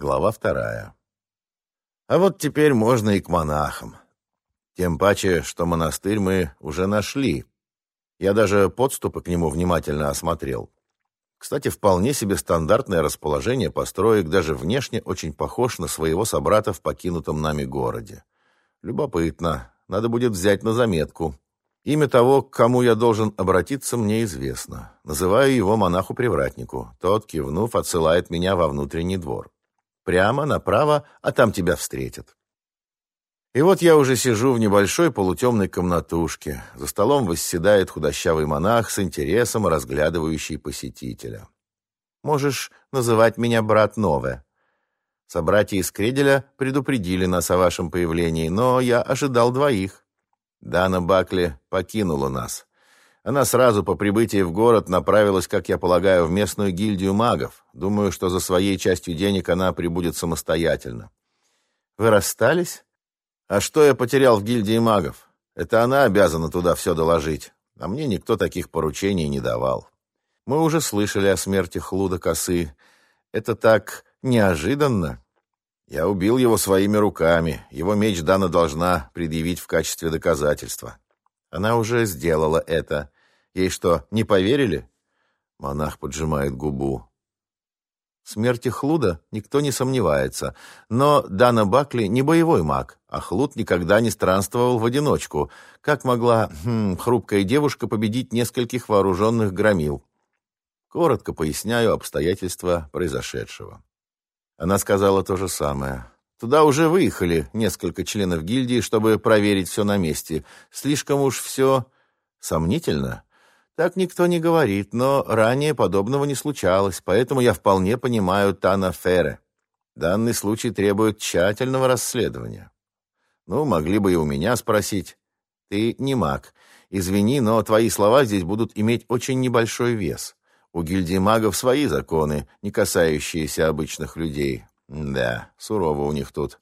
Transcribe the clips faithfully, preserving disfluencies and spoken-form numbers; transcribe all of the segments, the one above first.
Глава вторая. А вот теперь можно и к монахам. Тем паче, что монастырь мы уже нашли. Я даже подступы к нему внимательно осмотрел. Кстати, вполне себе стандартное расположение построек, даже внешне очень похож на своего собрата в покинутом нами городе. Любопытно. Надо будет взять на заметку. Имя того, к кому я должен обратиться, мне известно. Называю его монаху-привратнику. Тот, кивнув, отсылает меня во внутренний двор. Прямо, направо, а там тебя встретят. И вот я уже сижу в небольшой полутемной комнатушке. За столом восседает худощавый монах с интересом, разглядывающий посетителя. Можешь называть меня брат Нове. Собратья из Кределя предупредили нас о вашем появлении, но я ожидал двоих. Дана Бакли покинула нас. Она сразу по прибытии в город направилась, как я полагаю, в местную гильдию магов. Думаю, что за своей частью денег она прибудет самостоятельно. Вы расстались? А что я потерял в гильдии магов? Это она обязана туда все доложить. А мне никто таких поручений не давал. Мы уже слышали о смерти Хлуда Косы. Это так неожиданно. Я убил его своими руками. Его меч Дана должна предъявить в качестве доказательства. Она уже сделала это. Ей что, не поверили? Монах поджимает губу. В смерти Хлуда никто не сомневается. Но Дана Бакли не боевой маг, а Хлуд никогда не странствовал в одиночку. Как могла хм, хрупкая девушка победить нескольких вооруженных громил? Коротко поясняю обстоятельства произошедшего. Она сказала то же самое. Туда уже выехали несколько членов гильдии, чтобы проверить все на месте. Слишком уж все сомнительно. Так никто не говорит, но ранее подобного не случалось, поэтому я вполне понимаю Тана Ферре. Данный случай требует тщательного расследования. Ну, могли бы и у меня спросить. Ты не маг. Извини, но твои слова здесь будут иметь очень небольшой вес. У гильдии магов свои законы, не касающиеся обычных людей. Да, сурово у них тут.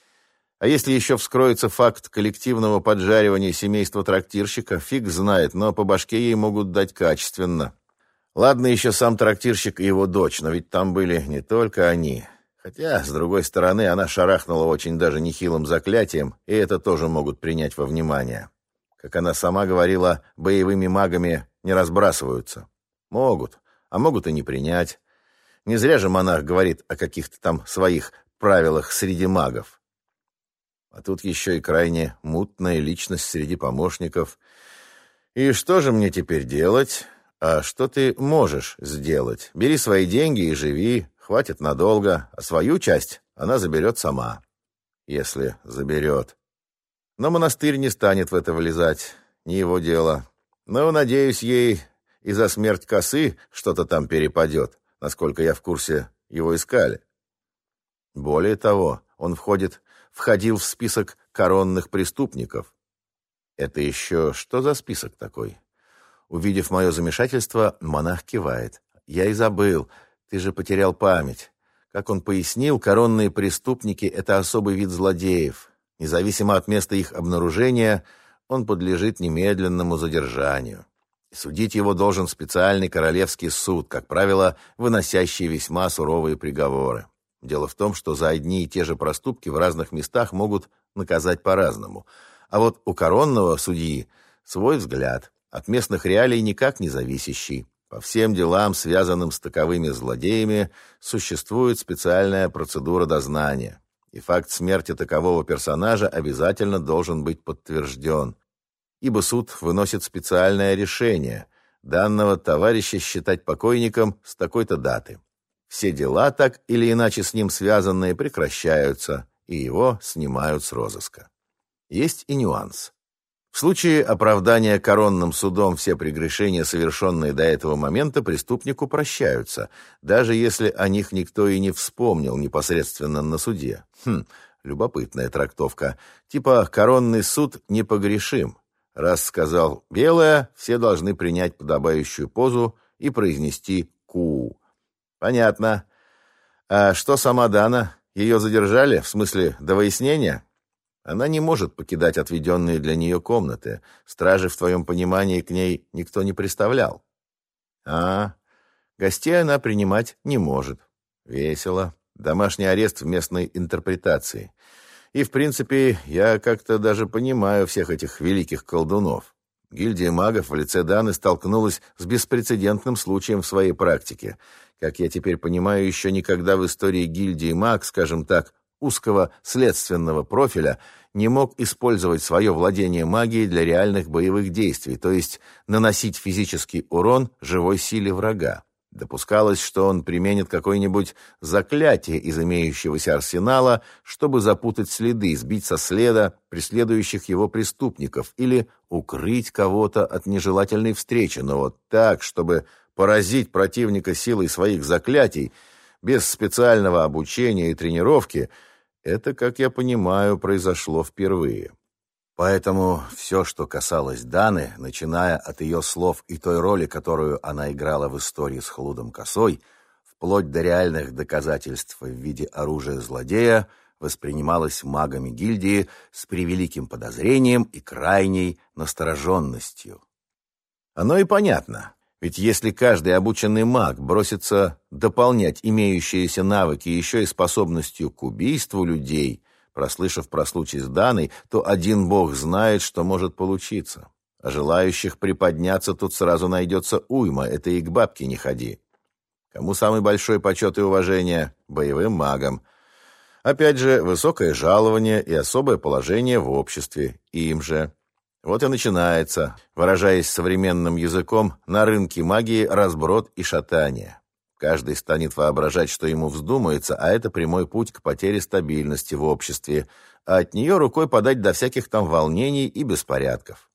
А если еще вскроется факт коллективного поджаривания семейства трактирщика, фиг знает, но по башке ей могут дать качественно. Ладно, еще сам трактирщик и его дочь, но ведь там были не только они. Хотя, с другой стороны, она шарахнула очень даже нехилым заклятием, и это тоже могут принять во внимание. Как она сама говорила, боевыми магами не разбрасываются. Могут, а могут и не принять. Не зря же монах говорит о каких-то там своих правилах среди магов. А тут еще и крайне мутная личность среди помощников. И что же мне теперь делать? А что ты можешь сделать? Бери свои деньги и живи, хватит надолго, а свою часть она заберет сама. Если заберет. Но монастырь не станет в это влезать, не его дело. Но, надеюсь, ей и за смерть Косы что-то там перепадет, насколько я в курсе, его искали. Более того, он входит... входил в список коронных преступников. Это еще что за список такой? Увидев мое замешательство, монах кивает. Я и забыл, ты же потерял память. Как он пояснил, коронные преступники — это особый вид злодеев. Независимо от места их обнаружения, он подлежит немедленному задержанию. И судить его должен специальный королевский суд, как правило, выносящий весьма суровые приговоры. Дело в том, что за одни и те же проступки в разных местах могут наказать по-разному. А вот у коронного судьи свой взгляд, от местных реалий никак не зависящий. По всем делам, связанным с таковыми злодеями, существует специальная процедура дознания. И факт смерти такового персонажа обязательно должен быть подтвержден. Ибо суд выносит специальное решение данного товарища считать покойником с такой-то даты. Все дела, так или иначе с ним связанные, прекращаются, и его снимают с розыска. Есть и нюанс. В случае оправдания коронным судом все прегрешения, совершенные до этого момента, преступнику прощаются, даже если о них никто и не вспомнил непосредственно на суде. Хм, любопытная трактовка. Типа коронный суд непогрешим. Раз сказал «белое», все должны принять подобающую позу и произнести «ку». Понятно. А что сама Дана? Ее задержали? В смысле, до выяснения? Она не может покидать отведенные для нее комнаты. Стражи, в твоем понимании, к ней никто не приставлял. А, гостей она принимать не может. Весело. Домашний арест в местной интерпретации. И, в принципе, я как-то даже понимаю всех этих великих колдунов. Гильдия магов в лице Даны столкнулась с беспрецедентным случаем в своей практике. Как я теперь понимаю, еще никогда в истории гильдии маг, скажем так, узкого следственного профиля, не мог использовать свое владение магией для реальных боевых действий, то есть наносить физический урон живой силе врага. Допускалось, что он применит какое-нибудь заклятие из имеющегося арсенала, чтобы запутать следы, сбить со следа преследующих его преступников или укрыть кого-то от нежелательной встречи, но вот так, чтобы поразить противника силой своих заклятий, без специального обучения и тренировки, это, как я понимаю, произошло впервые. Поэтому все, что касалось Даны, начиная от ее слов и той роли, которую она играла в истории с Хлудом Косой, вплоть до реальных доказательств в виде оружия злодея, воспринималось магами гильдии с превеликим подозрением и крайней настороженностью. Оно и понятно. Ведь если каждый обученный маг бросится дополнять имеющиеся навыки еще и способностью к убийству людей, прослышав про случай с Даной, то один бог знает, что может получиться. А желающих приподняться тут сразу найдется уйма, это и к бабке не ходи. Кому самый большой почет и уважение? Боевым магам. Опять же, высокое жалование и особое положение в обществе. Им же. Вот и начинается, выражаясь современным языком, на рынке магии разброд и шатание. Каждый станет воображать, что ему вздумается, а это прямой путь к потере стабильности в обществе, а от нее рукой подать до всяких там волнений и беспорядков.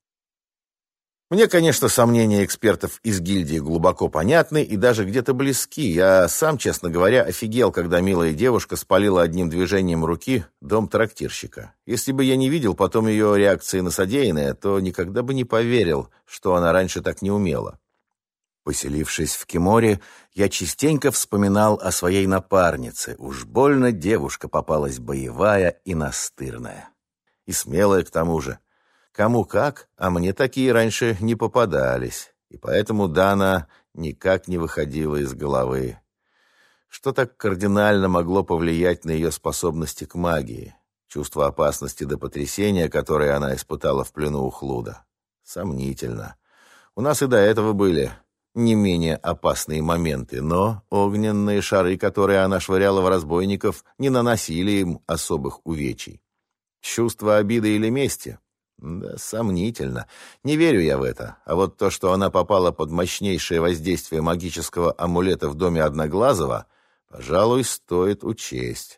Мне, конечно, сомнения экспертов из гильдии глубоко понятны и даже где-то близки. Я сам, честно говоря, офигел, когда милая девушка спалила одним движением руки дом трактирщика. Если бы я не видел потом ее реакции на содеянное, то никогда бы не поверил, что она раньше так не умела. Поселившись в Киморе, я частенько вспоминал о своей напарнице. Уж больно девушка попалась боевая и настырная. И смелая к тому же. Кому как, а мне такие раньше не попадались. И поэтому Дана никак не выходила из головы. Что так кардинально могло повлиять на ее способности к магии? Чувство опасности до потрясения, которое она испытала в плену у Хлуда. Сомнительно. У нас и до этого были не менее опасные моменты, но огненные шары, которые она швыряла в разбойников, не наносили им особых увечий. Чувство обиды или мести? Да, сомнительно. Не верю я в это. А вот то, что она попала под мощнейшее воздействие магического амулета в доме Одноглазого, пожалуй, стоит учесть.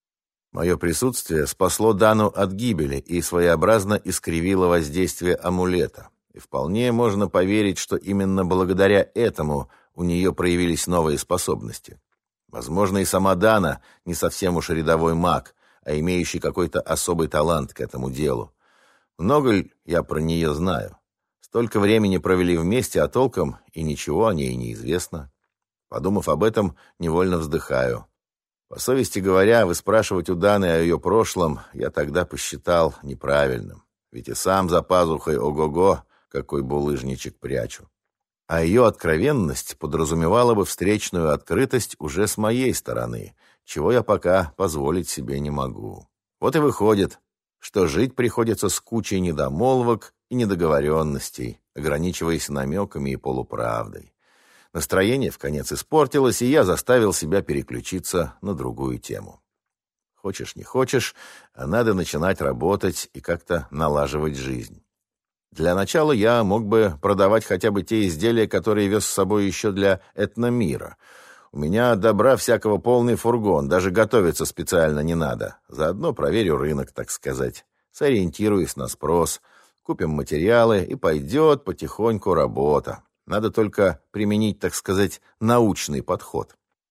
Мое присутствие спасло Дану от гибели и своеобразно искривило воздействие амулета. И вполне можно поверить, что именно благодаря этому у нее проявились новые способности. Возможно, и сама Дана не совсем уж рядовой маг, а имеющий какой-то особый талант к этому делу. Много ли я про нее знаю? Столько времени провели вместе, а толком и ничего о ней не известно. Подумав об этом, невольно вздыхаю. По совести говоря, выспрашивать у Даны о ее прошлом я тогда посчитал неправильным. Ведь и сам за пазухой ого-го, какой булыжничек прячу. А ее откровенность подразумевала бы встречную открытость уже с моей стороны, чего я пока позволить себе не могу. Вот и выходит, что жить приходится с кучей недомолвок и недоговоренностей, ограничиваясь намеками и полуправдой. Настроение вконец испортилось, и я заставил себя переключиться на другую тему. Хочешь не хочешь, а надо начинать работать и как-то налаживать жизнь. Для начала я мог бы продавать хотя бы те изделия, которые вез с собой еще для этномира. У меня добра всякого полный фургон, даже готовиться специально не надо. Заодно проверю рынок, так сказать. Сориентируюсь на спрос, купим материалы, и пойдет потихоньку работа. Надо только применить, так сказать, научный подход.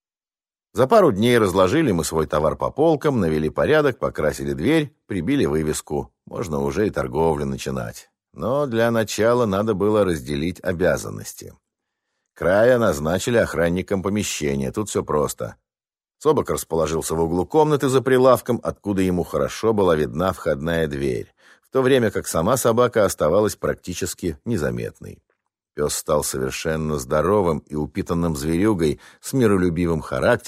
За пару дней разложили мы свой товар по полкам, навели порядок, покрасили дверь, прибили вывеску. Можно уже и торговлю начинать. Но для начала надо было разделить обязанности. Края назначили охранником помещения. Тут все просто. Собак расположился в углу комнаты за прилавком, откуда ему хорошо была видна входная дверь, в то время как сама собака оставалась практически незаметной. Пес стал совершенно здоровым и упитанным зверюгой с миролюбивым характером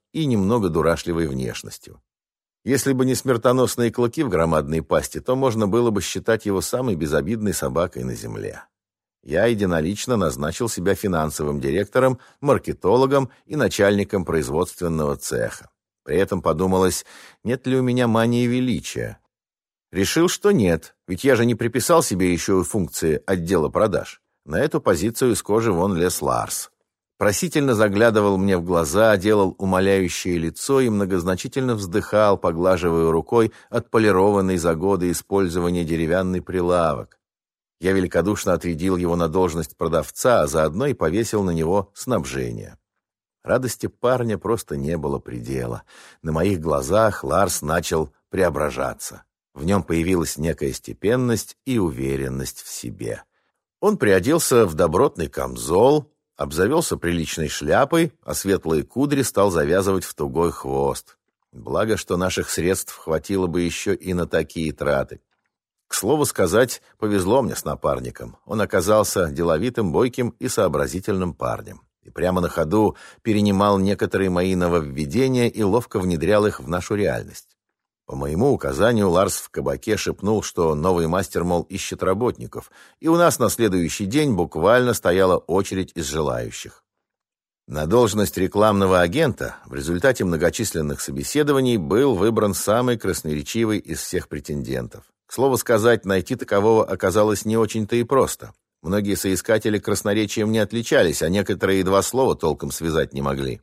и немного дурашливой внешностью. Если бы не смертоносные клыки в громадной пасти, то можно было бы считать его самой безобидной собакой на земле. Я единолично назначил себя финансовым директором, маркетологом и начальником производственного цеха. При этом подумалось, нет ли у меня мании величия. Решил, что нет, ведь я же не приписал себе еще и функции отдела продаж. На эту позицию из кожи вон лез Ларс. Просительно заглядывал мне в глаза, делал умоляющее лицо и многозначительно вздыхал, поглаживая рукой отполированный за годы использования деревянный прилавок. Я великодушно отрядил его на должность продавца, а заодно и повесил на него снабжение. Радости парня просто не было предела. На моих глазах Ларс начал преображаться. В нем появилась некая степенность и уверенность в себе. Он приоделся в добротный камзол, обзавелся приличной шляпой, а светлые кудри стал завязывать в тугой хвост. Благо, что наших средств хватило бы еще и на такие траты. К слову сказать, повезло мне с напарником. Он оказался деловитым, бойким и сообразительным парнем. И прямо на ходу перенимал некоторые мои нововведения и ловко внедрял их в нашу реальность. По моему указанию Ларс в кабаке шепнул, что новый мастер, мол, ищет работников, и у нас на следующий день буквально стояла очередь из желающих. На должность рекламного агента в результате многочисленных собеседований был выбран самый красноречивый из всех претендентов. К слову сказать, найти такового оказалось не очень-то и просто. Многие соискатели красноречием не отличались, а некоторые и два слова толком связать не могли.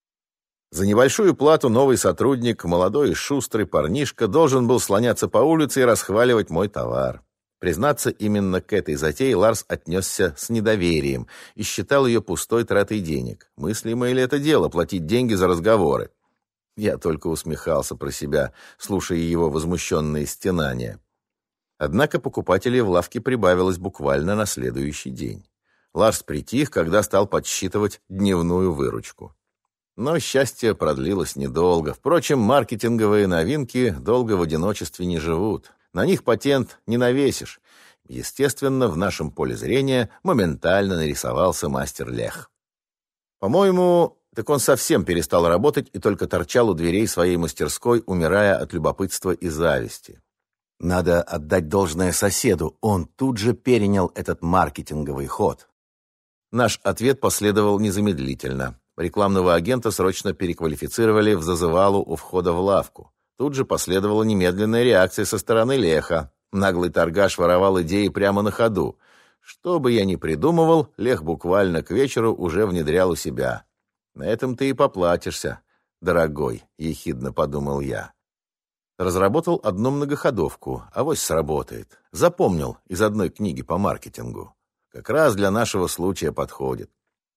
За небольшую плату новый сотрудник, молодой и шустрый парнишка, должен был слоняться по улице и расхваливать мой товар. Признаться, именно к этой затее Ларс отнесся с недоверием и считал ее пустой тратой денег. Мыслимое ли это дело — платить деньги за разговоры? Я только усмехался про себя, слушая его возмущенные стенания. Однако покупателей в лавке прибавилось буквально на следующий день. Ларс притих, когда стал подсчитывать дневную выручку. Но счастье продлилось недолго. Впрочем, маркетинговые новинки долго в одиночестве не живут. На них патент не навесишь. Естественно, в нашем поле зрения моментально нарисовался мастер Лех. По-моему, так он совсем перестал работать и только торчал у дверей своей мастерской, умирая от любопытства и зависти. Надо отдать должное соседу, он тут же перенял этот маркетинговый ход. Наш ответ последовал незамедлительно. Рекламного агента срочно переквалифицировали в зазывалу у входа в лавку. Тут же последовала немедленная реакция со стороны Леха. Наглый торгаш воровал идеи прямо на ходу. Что бы я ни придумывал, Лех буквально к вечеру уже внедрял у себя. На этом ты и поплатишься, дорогой, ехидно подумал я. Разработал одну многоходовку, авось сработает. Запомнил из одной книги по маркетингу. Как раз для нашего случая подходит.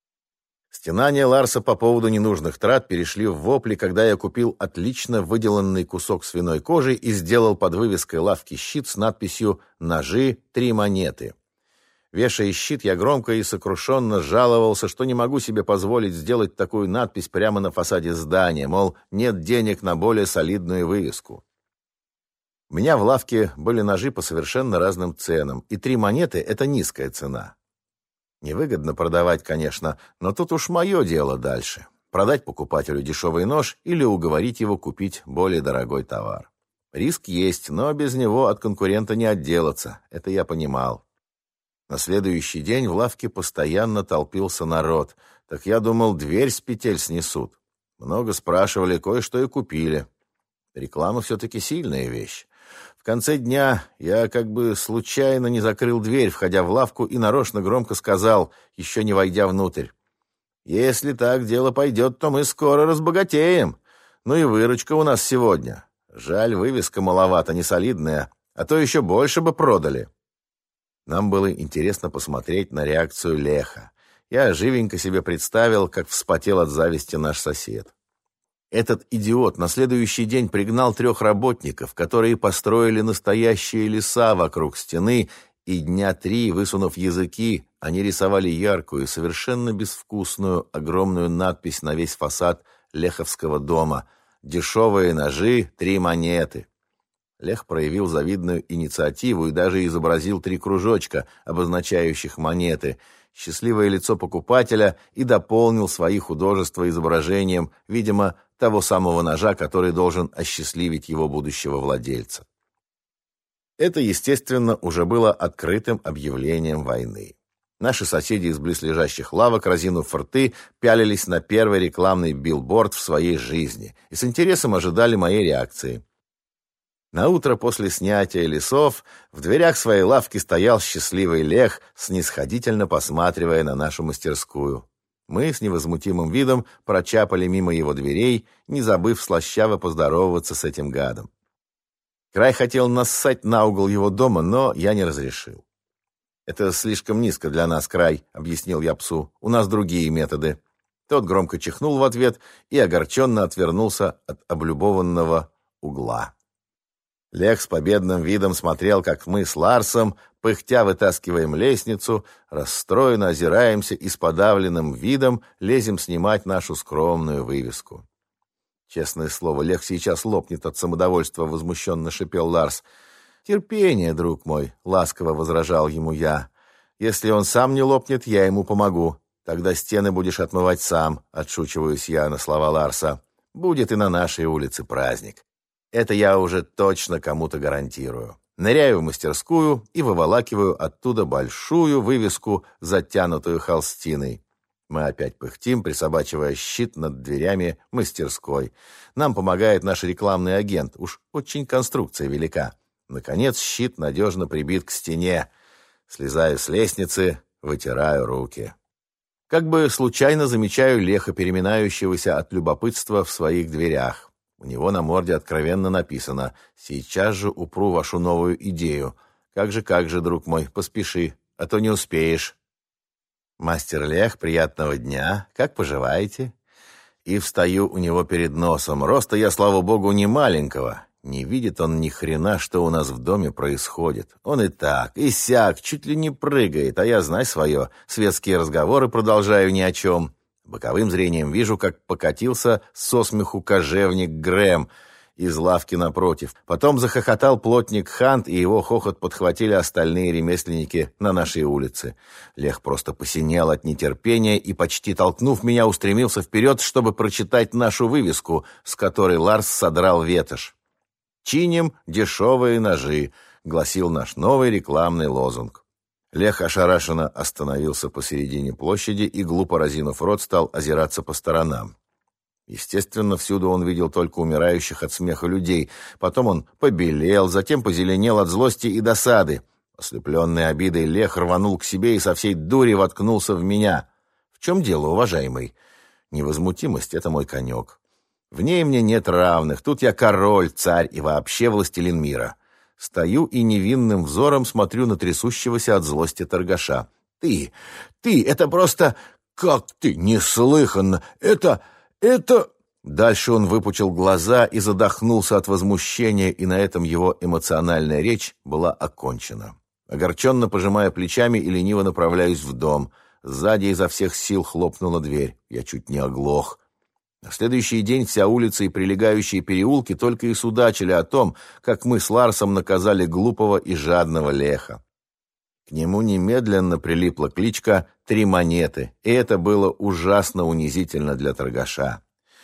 Стенания Ларса по поводу ненужных трат перешли в вопли, когда я купил отлично выделанный кусок свиной кожи и сделал под вывеской лавки щит с надписью «Ножи, три монеты». Вешая щит, я громко и сокрушенно жаловался, что не могу себе позволить сделать такую надпись прямо на фасаде здания, мол, нет денег на более солидную вывеску. У меня в лавке были ножи по совершенно разным ценам, и три монеты — это низкая цена. Невыгодно продавать, конечно, но тут уж мое дело дальше. Продать покупателю дешевый нож или уговорить его купить более дорогой товар. Риск есть, но без него от конкурента не отделаться, это я понимал. На следующий день в лавке постоянно толпился народ, так я думал, дверь с петель снесут. Много спрашивали, кое-что и купили. Реклама все-таки сильная вещь. В конце дня я как бы случайно не закрыл дверь, входя в лавку, и нарочно громко сказал, еще не войдя внутрь: «Если так дело пойдет, то мы скоро разбогатеем. Ну и выручка у нас сегодня. Жаль, вывеска маловато, не солидная, а то еще больше бы продали». Нам было интересно посмотреть на реакцию Леха. Я живенько себе представил, как вспотел от зависти наш сосед. Этот идиот на следующий день пригнал трех работников, которые построили настоящие леса вокруг стены, и дня три, высунув языки, они рисовали яркую, совершенно безвкусную, огромную надпись на весь фасад Леховского дома: «Дешевые ножи, три монеты». Лех проявил завидную инициативу и даже изобразил три кружочка, обозначающих монеты, счастливое лицо покупателя, и дополнил свои художества изображением, видимо, того самого ножа, который должен осчастливить его будущего владельца. Это, естественно, уже было открытым объявлением войны. Наши соседи из близлежащих лавок, разинув рты, пялились на первый рекламный билборд в своей жизни и с интересом ожидали моей реакции. Наутро после снятия лесов в дверях своей лавки стоял счастливый Лех, снисходительно посматривая на нашу мастерскую. Мы с невозмутимым видом прочапали мимо его дверей, не забыв слащаво поздороваться с этим гадом. Край хотел нассать на угол его дома, но я не разрешил. «Это слишком низко для нас, Край», — объяснил я псу. «У нас другие методы». Тот громко чихнул в ответ и огорченно отвернулся от облюбованного угла. Лех с победным видом смотрел, как мы с Ларсом, пыхтя вытаскиваем лестницу, расстроенно озираемся и с подавленным видом лезем снимать нашу скромную вывеску. «Честное слово, Лех сейчас лопнет от самодовольства», — возмущенно шипел Ларс. «Терпение, друг мой», — ласково возражал ему я. «Если он сам не лопнет, я ему помогу. Тогда стены будешь отмывать сам», — отшучиваюсь я на слова Ларса. «Будет и на нашей улице праздник. Это я уже точно кому-то гарантирую». Ныряю в мастерскую и выволакиваю оттуда большую вывеску, затянутую холстиной. Мы опять пыхтим, присобачивая щит над дверями мастерской. Нам помогает наш рекламный агент. Уж очень конструкция велика. Наконец щит надежно прибит к стене. Слезаю с лестницы, вытираю руки. Как бы случайно замечаю Леха, переминающегося от любопытства в своих дверях. У него на морде откровенно написано: «Сейчас же упру вашу новую идею. Как же, как же, друг мой, поспеши, а то не успеешь». «Мастер Лех, приятного дня. Как поживаете?» И встаю у него перед носом. Роста я, слава богу, не маленького. Не видит он ни хрена, что у нас в доме происходит. Он и так, и сяк, чуть ли не прыгает, а я, знай свое, светские разговоры продолжаю ни о чем. Боковым зрением вижу, как покатился со смеху кожевник Грэм из лавки напротив. Потом захохотал плотник Хант, и его хохот подхватили остальные ремесленники на нашей улице. Лех просто посинел от нетерпения и, почти толкнув меня, устремился вперед, чтобы прочитать нашу вывеску, с которой Ларс содрал ветошь. «Чиним дешевые ножи», — гласил наш новый рекламный лозунг. Лех ошарашенно остановился посередине площади и, глупо разинув рот, стал озираться по сторонам. Естественно, всюду он видел только умирающих от смеха людей. Потом он побелел, затем позеленел от злости и досады. Ослепленный обидой, Лех рванул к себе и со всей дури воткнулся в меня. «В чем дело, уважаемый?» «Невозмутимость — это мой конек. В ней мне нет равных. Тут я король, царь и вообще властелин мира». Стою и невинным взором смотрю на трясущегося от злости торгаша. «Ты, ты, это просто... Как ты, неслыханно! Это... это...» Дальше он выпучил глаза и задохнулся от возмущения, и на этом его эмоциональная речь была окончена. Огорченно пожимая плечами и лениво направляюсь в дом. Сзади изо всех сил хлопнула дверь. Я чуть не оглох. На следующий день вся улица и прилегающие переулки только и судачили о том, как мы с Ларсом наказали глупого и жадного Леха. К нему немедленно прилипла кличка «Три монеты», и это было ужасно унизительно для торгаша.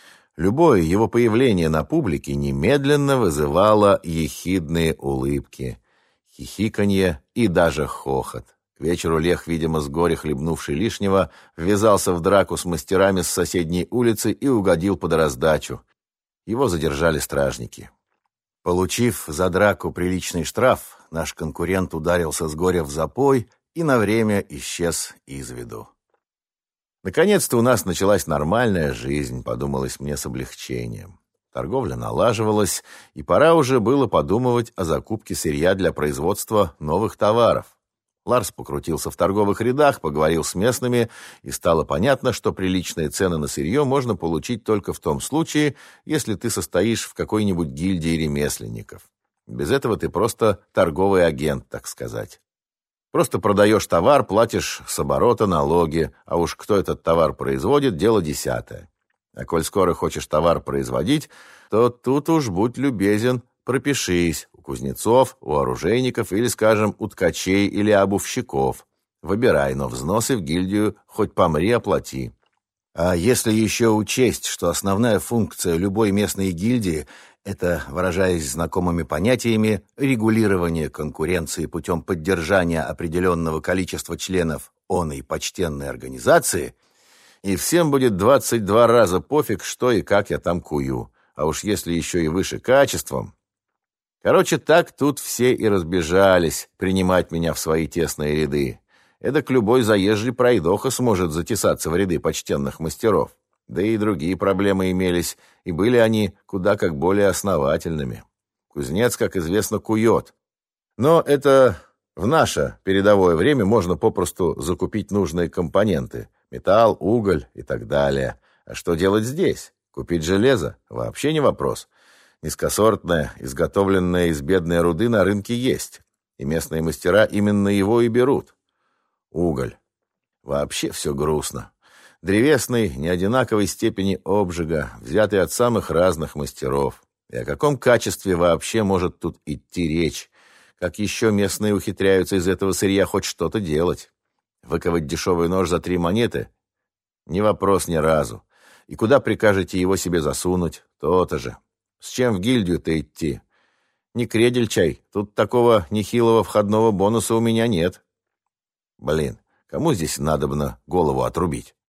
Любое его появление на публике немедленно вызывало ехидные улыбки, хихиканье и даже хохот. К вечеру Лех, видимо, с горя хлебнувший лишнего, ввязался в драку с мастерами с соседней улицы и угодил под раздачу. Его задержали стражники. Получив за драку приличный штраф, наш конкурент ударился с горя в запой и на время исчез из виду. Наконец-то у нас началась нормальная жизнь, подумалось мне с облегчением. Торговля налаживалась, и пора уже было подумывать о закупке сырья для производства новых товаров. Ларс покрутился в торговых рядах, поговорил с местными, и стало понятно, что приличные цены на сырье можно получить только в том случае, если ты состоишь в какой-нибудь гильдии ремесленников. Без этого ты просто торговый агент, так сказать. Просто продаешь товар, платишь с оборота налоги, а уж кто этот товар производит, дело десятое. А коль скоро хочешь товар производить, то тут уж будь любезен, пропишись у кузнецов, у оружейников или, скажем, у ткачей или обувщиков. Выбирай, но взносы в гильдию хоть помри, оплати. А если еще учесть, что основная функция любой местной гильдии – это, выражаясь знакомыми понятиями, регулирование конкуренции путем поддержания определенного количества членов оной почтенной организации, и всем будет двадцать два раза пофиг, что и как я там кую, а уж если еще и выше качеством. Короче, так тут все и разбежались принимать меня в свои тесные ряды. Эдак любой заезжий пройдоха сможет затесаться в ряды почтенных мастеров. Да и другие проблемы имелись, и были они куда как более основательными. Кузнец, как известно, кует. Но это в наше передовое время можно попросту закупить нужные компоненты. Металл, уголь и так далее. А что делать здесь? Купить железо? Вообще не вопрос. Низкосортное, изготовленное из бедной руды на рынке есть. И местные мастера именно его и берут. Уголь. Вообще все грустно. Древесный, неодинаковой степени обжига, взятый от самых разных мастеров. И о каком качестве вообще может тут идти речь? Как еще местные ухитряются из этого сырья хоть что-то делать? Выковать дешевый нож за три монеты? Не вопрос ни разу. И куда прикажете его себе засунуть? То-то же. С чем в гильдию-то идти? Не кредель чай. Тут такого нехилого входного бонуса у меня нет. Блин, кому здесь надобно голову отрубить?